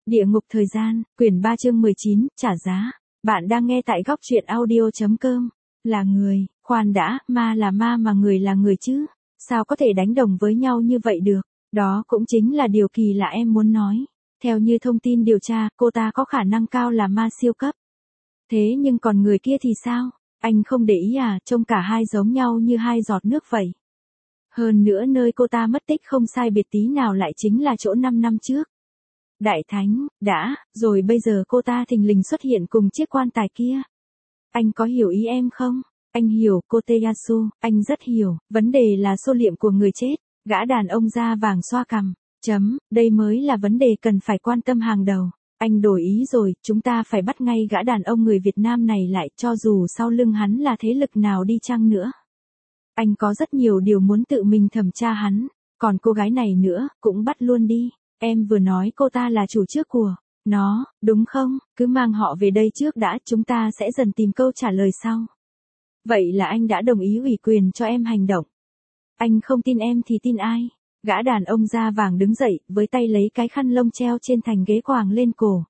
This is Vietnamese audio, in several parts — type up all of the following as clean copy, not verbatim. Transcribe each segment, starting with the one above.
Địa ngục thời gian, quyển 3 chương 19, trả giá. Bạn đang nghe tại góc truyện audio.com. Là người, khoan đã, ma là ma mà người là người chứ. Sao có thể đánh đồng với nhau như vậy được? Đó cũng chính là điều kỳ lạ em muốn nói. Theo như thông tin điều tra, cô ta có khả năng cao là ma siêu cấp. Thế nhưng còn người kia thì sao? Anh không để ý à, trông cả hai giống nhau như hai giọt nước vậy. Hơn nữa nơi cô ta mất tích không sai biệt tí nào lại chính là chỗ 5 năm trước. Đại thánh, rồi bây giờ cô ta thình lình xuất hiện cùng chiếc quan tài kia. Anh có hiểu ý em không? Anh hiểu, cô Teyasu, anh rất hiểu, vấn đề là xô liệm của người chết. Gã đàn ông da vàng xoa cằm. Đây mới là vấn đề cần phải quan tâm hàng đầu. Anh đổi ý rồi, chúng ta phải bắt ngay gã đàn ông người Việt Nam này lại cho dù sau lưng hắn là thế lực nào đi chăng nữa. Anh có rất nhiều điều muốn tự mình thẩm tra hắn, còn cô gái này nữa, cũng bắt luôn đi. Em vừa nói cô ta là chủ trước của nó, đúng không? Cứ mang họ về đây trước đã, chúng ta sẽ dần tìm câu trả lời sau. Vậy là anh đã đồng ý ủy quyền cho em hành động. Anh không tin em thì tin ai? Gã đàn ông da vàng đứng dậy, với tay lấy cái khăn lông treo trên thành ghế quàng lên cổ.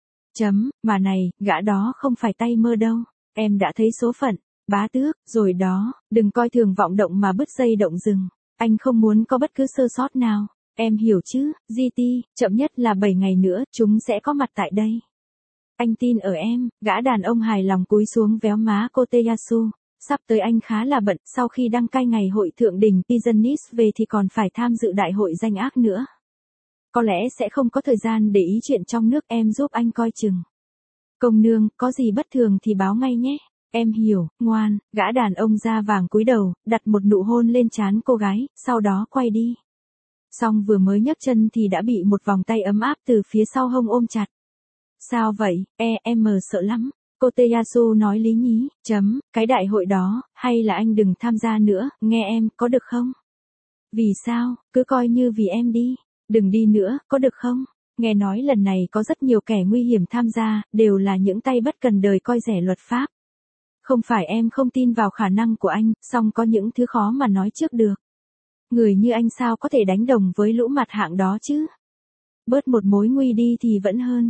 Mà này, gã đó không phải tay mơ đâu. Em đã thấy số phận, bá tước, rồi đó, đừng coi thường vọng động mà bứt dây động rừng. Anh không muốn có bất cứ sơ sót nào. Em hiểu chứ, GT, chậm nhất là 7 ngày nữa, chúng sẽ có mặt tại đây. Anh tin ở em, gã đàn ông hài lòng cúi xuống véo má cô Teyasu. Sắp tới anh khá là bận, sau khi đăng cai ngày hội thượng đỉnh Pigeonis về thì còn phải tham dự đại hội danh ác nữa. Có lẽ sẽ không có thời gian để ý chuyện trong nước, em giúp anh coi chừng. Công nương, có gì bất thường thì báo ngay nhé. Em hiểu, ngoan, gã đàn ông da vàng cúi đầu, đặt một nụ hôn lên trán cô gái, sau đó quay đi. Xong vừa mới nhấc chân thì đã bị một vòng tay ấm áp từ phía sau hông ôm chặt. Sao vậy, em sợ lắm. Cô Teyasu nói lý nhí, cái đại hội đó, hay là anh đừng tham gia nữa, nghe em, có được không? Vì sao, cứ coi như vì em đi, đừng đi nữa, có được không? Nghe nói lần này có rất nhiều kẻ nguy hiểm tham gia, đều là những tay bất cần đời coi rẻ luật pháp. Không phải em không tin vào khả năng của anh, song có những thứ khó mà nói trước được. Người như anh sao có thể đánh đồng với lũ mặt hạng đó chứ? Bớt một mối nguy đi thì vẫn hơn.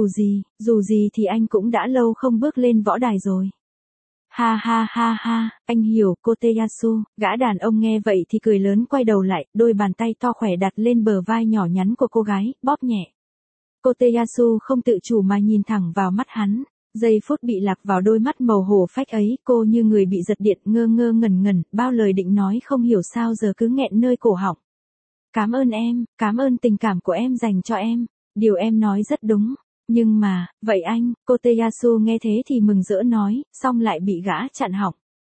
Dù gì thì anh cũng đã lâu không bước lên võ đài rồi. Ha, anh hiểu, cô Teyasu. Gã đàn ông nghe vậy thì cười lớn, quay đầu lại, đôi bàn tay to khỏe đặt lên bờ vai nhỏ nhắn của cô gái, bóp nhẹ. Cô Teyasu không tự chủ mà nhìn thẳng vào mắt hắn. Giây phút bị lạc vào đôi mắt màu hổ phách ấy, cô như người bị giật điện, ngơ ngẩn, bao lời định nói không hiểu sao giờ cứ nghẹn nơi cổ họng. Cảm ơn em, cảm ơn tình cảm của em dành cho em. Điều em nói rất đúng. Nhưng mà, vậy anh, cô Teyasu nghe thế thì mừng rỡ nói, xong lại bị gã chặn họng.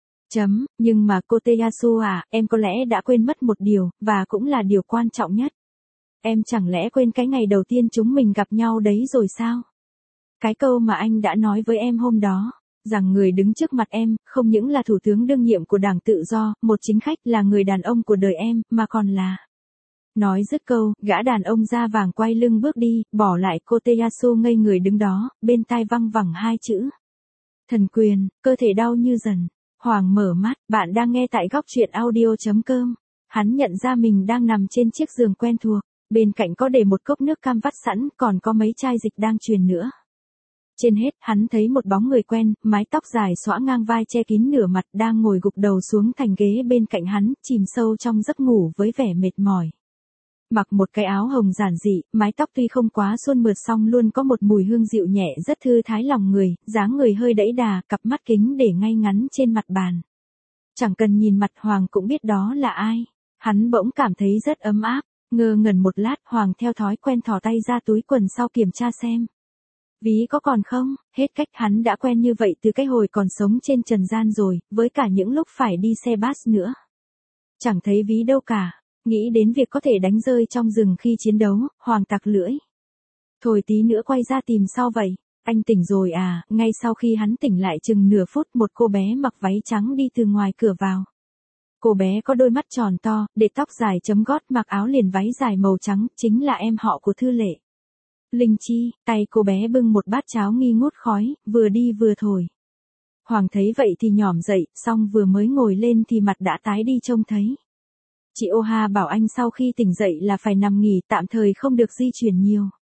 Nhưng mà cô Teyasu à, em có lẽ đã quên mất một điều, và cũng là điều quan trọng nhất. Em chẳng lẽ quên cái ngày đầu tiên chúng mình gặp nhau đấy rồi sao? Cái câu mà anh đã nói với em hôm đó, rằng người đứng trước mặt em, không những là thủ tướng đương nhiệm của Đảng Tự Do, một chính khách, là người đàn ông của đời em, mà còn là... Nói dứt câu, gã đàn ông da vàng quay lưng bước đi, bỏ lại cô Teyasu ngây người đứng đó, bên tai văng vẳng hai chữ. Thần quyền, cơ thể đau như dần. Hoàng mở mắt, bạn đang nghe tại góc truyện audio.com. Hắn nhận ra mình đang nằm trên chiếc giường quen thuộc, bên cạnh có để một cốc nước cam vắt sẵn, còn có mấy chai dịch đang truyền nữa. Trên hết, hắn thấy một bóng người quen, mái tóc dài xõa ngang vai che kín nửa mặt, đang ngồi gục đầu xuống thành ghế bên cạnh hắn, chìm sâu trong giấc ngủ với vẻ mệt mỏi. Mặc một cái áo hồng giản dị, mái tóc tuy không quá suôn mượt song luôn có một mùi hương dịu nhẹ rất thư thái lòng người, dáng người hơi đẫy đà, cặp mắt kính để ngay ngắn trên mặt bàn. Chẳng cần nhìn mặt Hoàng cũng biết đó là ai. Hắn bỗng cảm thấy rất ấm áp, ngơ ngẩn một lát, Hoàng theo thói quen thò tay ra túi quần sau kiểm tra xem. Ví có còn không? Hết cách, hắn đã quen như vậy từ cái hồi còn sống trên trần gian rồi, với cả những lúc phải đi xe bus nữa. Chẳng thấy ví đâu cả. Nghĩ đến việc có thể đánh rơi trong rừng khi chiến đấu, Hoàng tặc lưỡi. Thôi tí nữa quay ra tìm sau vậy. Anh tỉnh rồi à? Ngay sau khi hắn tỉnh lại chừng nửa phút, một cô bé mặc váy trắng đi từ ngoài cửa vào. Cô bé có đôi mắt tròn to, để tóc dài chấm gót, mặc áo liền váy dài màu trắng, chính là em họ của Thư Lệ. Linh Chi, tay cô bé bưng một bát cháo nghi ngút khói, vừa đi vừa thổi. Hoàng thấy vậy thì nhỏm dậy, xong vừa mới ngồi lên thì mặt đã tái đi trông thấy. Chị Oha bảo anh sau khi tỉnh dậy là phải nằm nghỉ, tạm thời không được di chuyển nhiều.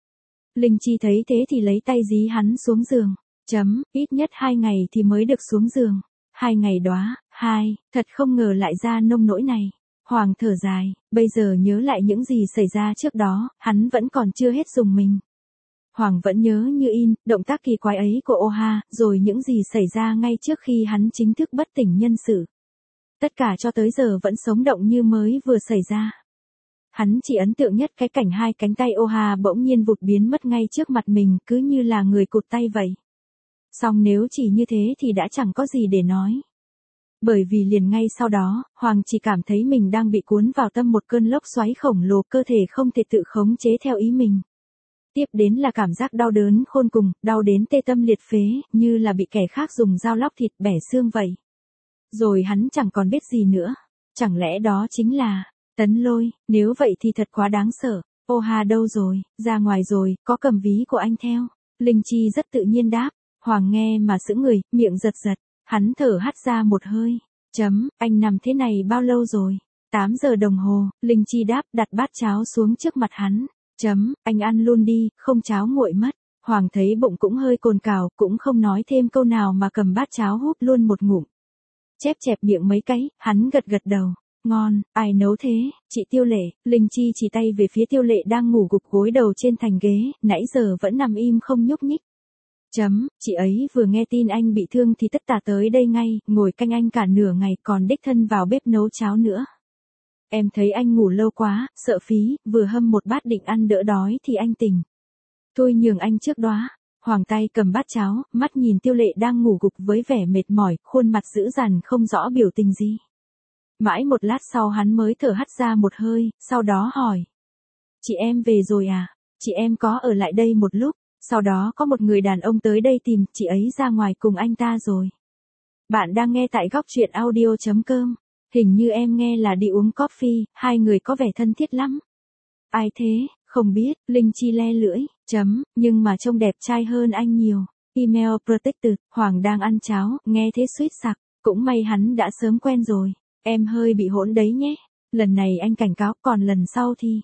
Linh Chi thấy thế thì lấy tay dí hắn xuống giường. Ít nhất 2 ngày thì mới được xuống giường. 2 ngày đó, thật không ngờ lại ra nông nỗi này. Hoàng thở dài, bây giờ nhớ lại những gì xảy ra trước đó, hắn vẫn còn chưa hết rùng mình. Hoàng vẫn nhớ như in, động tác kỳ quái ấy của Oha, rồi những gì xảy ra ngay trước khi hắn chính thức bất tỉnh nhân sự. Tất cả cho tới giờ vẫn sống động như mới vừa xảy ra. Hắn chỉ ấn tượng nhất cái cảnh 2 cánh tay Oha bỗng nhiên vụt biến mất ngay trước mặt mình, cứ như là người cụt tay vậy. Song nếu chỉ như thế thì đã chẳng có gì để nói. Bởi vì liền ngay sau đó, Hoàng chỉ cảm thấy mình đang bị cuốn vào tâm một cơn lốc xoáy khổng lồ, cơ thể không thể tự khống chế theo ý mình. Tiếp đến là cảm giác đau đớn khôn cùng, đau đến tê tâm liệt phế, như là bị kẻ khác dùng dao lóc thịt bẻ xương vậy. Rồi hắn chẳng còn biết gì nữa. Chẳng lẽ đó chính là Tấn Lôi? Nếu vậy thì thật quá đáng sợ. Oha đâu rồi? Ra ngoài rồi, có cầm ví của anh theo. Linh Chi rất tự nhiên đáp. Hoàng nghe mà sững người, miệng giật giật. Hắn thở hắt ra một hơi. Anh nằm thế này bao lâu rồi? 8 giờ đồng hồ. Linh Chi đáp, đặt bát cháo xuống trước mặt hắn. Anh ăn luôn đi, không cháo nguội mất. Hoàng thấy bụng cũng hơi cồn cào, cũng không nói thêm câu nào mà cầm bát cháo húp luôn một ngụm. Chép chẹp miệng mấy cái, hắn gật gật đầu. Ngon, ai nấu thế? Chị Tiêu Lệ. Linh Chi chỉ tay về phía Tiêu Lệ đang ngủ gục gối đầu trên thành ghế, nãy giờ vẫn nằm im không nhúc nhích. Chị ấy vừa nghe tin anh bị thương thì tất tả tới đây ngay, ngồi canh anh cả nửa ngày, còn đích thân vào bếp nấu cháo nữa. Em thấy anh ngủ lâu quá, sợ phí, vừa hâm một bát định ăn đỡ đói thì anh tỉnh. Thôi nhường anh trước đó. Hoàng tay cầm bát cháo, mắt nhìn Tiêu Lệ đang ngủ gục với vẻ mệt mỏi, khuôn mặt dữ dằn không rõ biểu tình gì. Mãi một lát sau hắn mới thở hắt ra một hơi, sau đó hỏi. Chị em về rồi à? Chị em có ở lại đây một lúc, sau đó có một người đàn ông tới đây tìm, chị ấy ra ngoài cùng anh ta rồi. Bạn đang nghe tại góc truyện audio.com. Hình như em nghe là đi uống coffee, hai người có vẻ thân thiết lắm. Ai thế? Không biết. Linh Chi le lưỡi. Nhưng mà trông đẹp trai hơn anh nhiều. Email protected. Hoàng đang ăn cháo, nghe thế suýt sặc. Cũng may hắn đã sớm quen rồi. Em hơi bị hỗn đấy nhé. Lần này anh cảnh cáo, còn lần sau thì...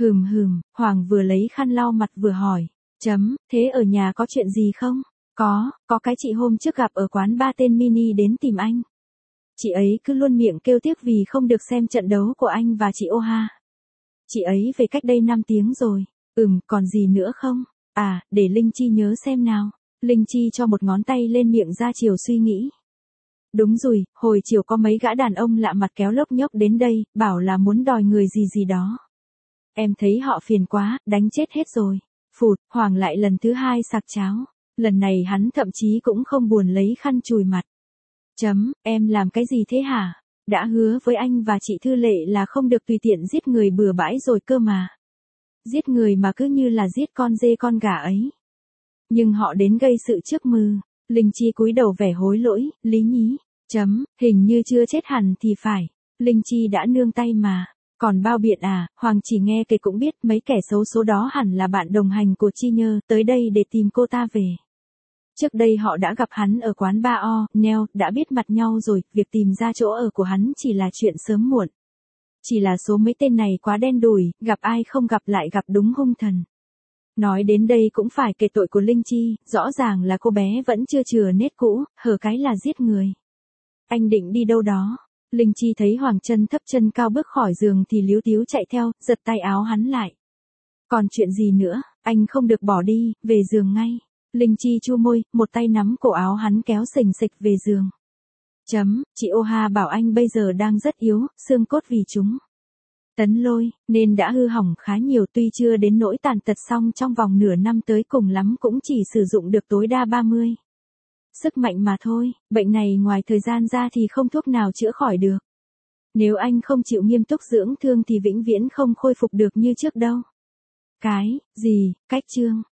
Hoàng vừa lấy khăn lau mặt vừa hỏi. Thế ở nhà có chuyện gì không? Có cái chị hôm trước gặp ở quán bar tên Mini đến tìm anh. Chị ấy cứ luôn miệng kêu tiếc vì không được xem trận đấu của anh và chị Oha. Chị ấy về cách đây 5 tiếng rồi. Còn gì nữa không? À, để Linh Chi nhớ xem nào. Linh Chi cho một ngón tay lên miệng ra chiều suy nghĩ. Đúng rồi, hồi chiều có mấy gã đàn ông lạ mặt kéo lốc nhốc đến đây, bảo là muốn đòi người gì gì đó. Em thấy họ phiền quá, đánh chết hết rồi. Phụt, Hoàng lại lần thứ 2 sặc cháo. Lần này hắn thậm chí cũng không buồn lấy khăn chùi mặt. Em làm cái gì thế hả? Đã hứa với anh và chị Thư Lệ là không được tùy tiện giết người bừa bãi rồi cơ mà. Giết người mà cứ như là giết con dê con gà ấy. Nhưng họ đến gây sự trước mừ. Linh Chi cúi đầu vẻ hối lỗi, lý nhí. Hình như chưa chết hẳn thì phải. Linh Chi đã nương tay mà. Còn bao biện à, Hoàng chỉ nghe kể cũng biết mấy kẻ xấu số đó hẳn là bạn đồng hành của Chi Nhơ, tới đây để tìm cô ta về. Trước đây họ đã gặp hắn ở quán bar Neo, đã biết mặt nhau rồi, việc tìm ra chỗ ở của hắn chỉ là chuyện sớm muộn. Chỉ là số mấy tên này quá đen đủi, gặp ai không gặp lại gặp đúng hung thần. Nói đến đây cũng phải kể tội của Linh Chi, rõ ràng là cô bé vẫn chưa chừa nết cũ, hở cái là giết người. Anh định đi đâu đó? Linh Chi thấy Hoàng chân thấp chân cao bước khỏi giường thì líu tíu chạy theo, giật tay áo hắn lại. Còn chuyện gì nữa, anh không được bỏ đi, về giường ngay. Linh Chi chu môi, một tay nắm cổ áo hắn kéo xình xịch về giường. Chị Oha bảo anh bây giờ đang rất yếu, xương cốt vì chúng. Tấn Lôi, nên đã hư hỏng khá nhiều, tuy chưa đến nỗi tàn tật, song trong vòng nửa năm tới cùng lắm cũng chỉ sử dụng được tối đa 30. Sức mạnh mà thôi, bệnh này ngoài thời gian ra thì không thuốc nào chữa khỏi được. Nếu anh không chịu nghiêm túc dưỡng thương thì vĩnh viễn không khôi phục được như trước đâu. Cái gì, cách chương.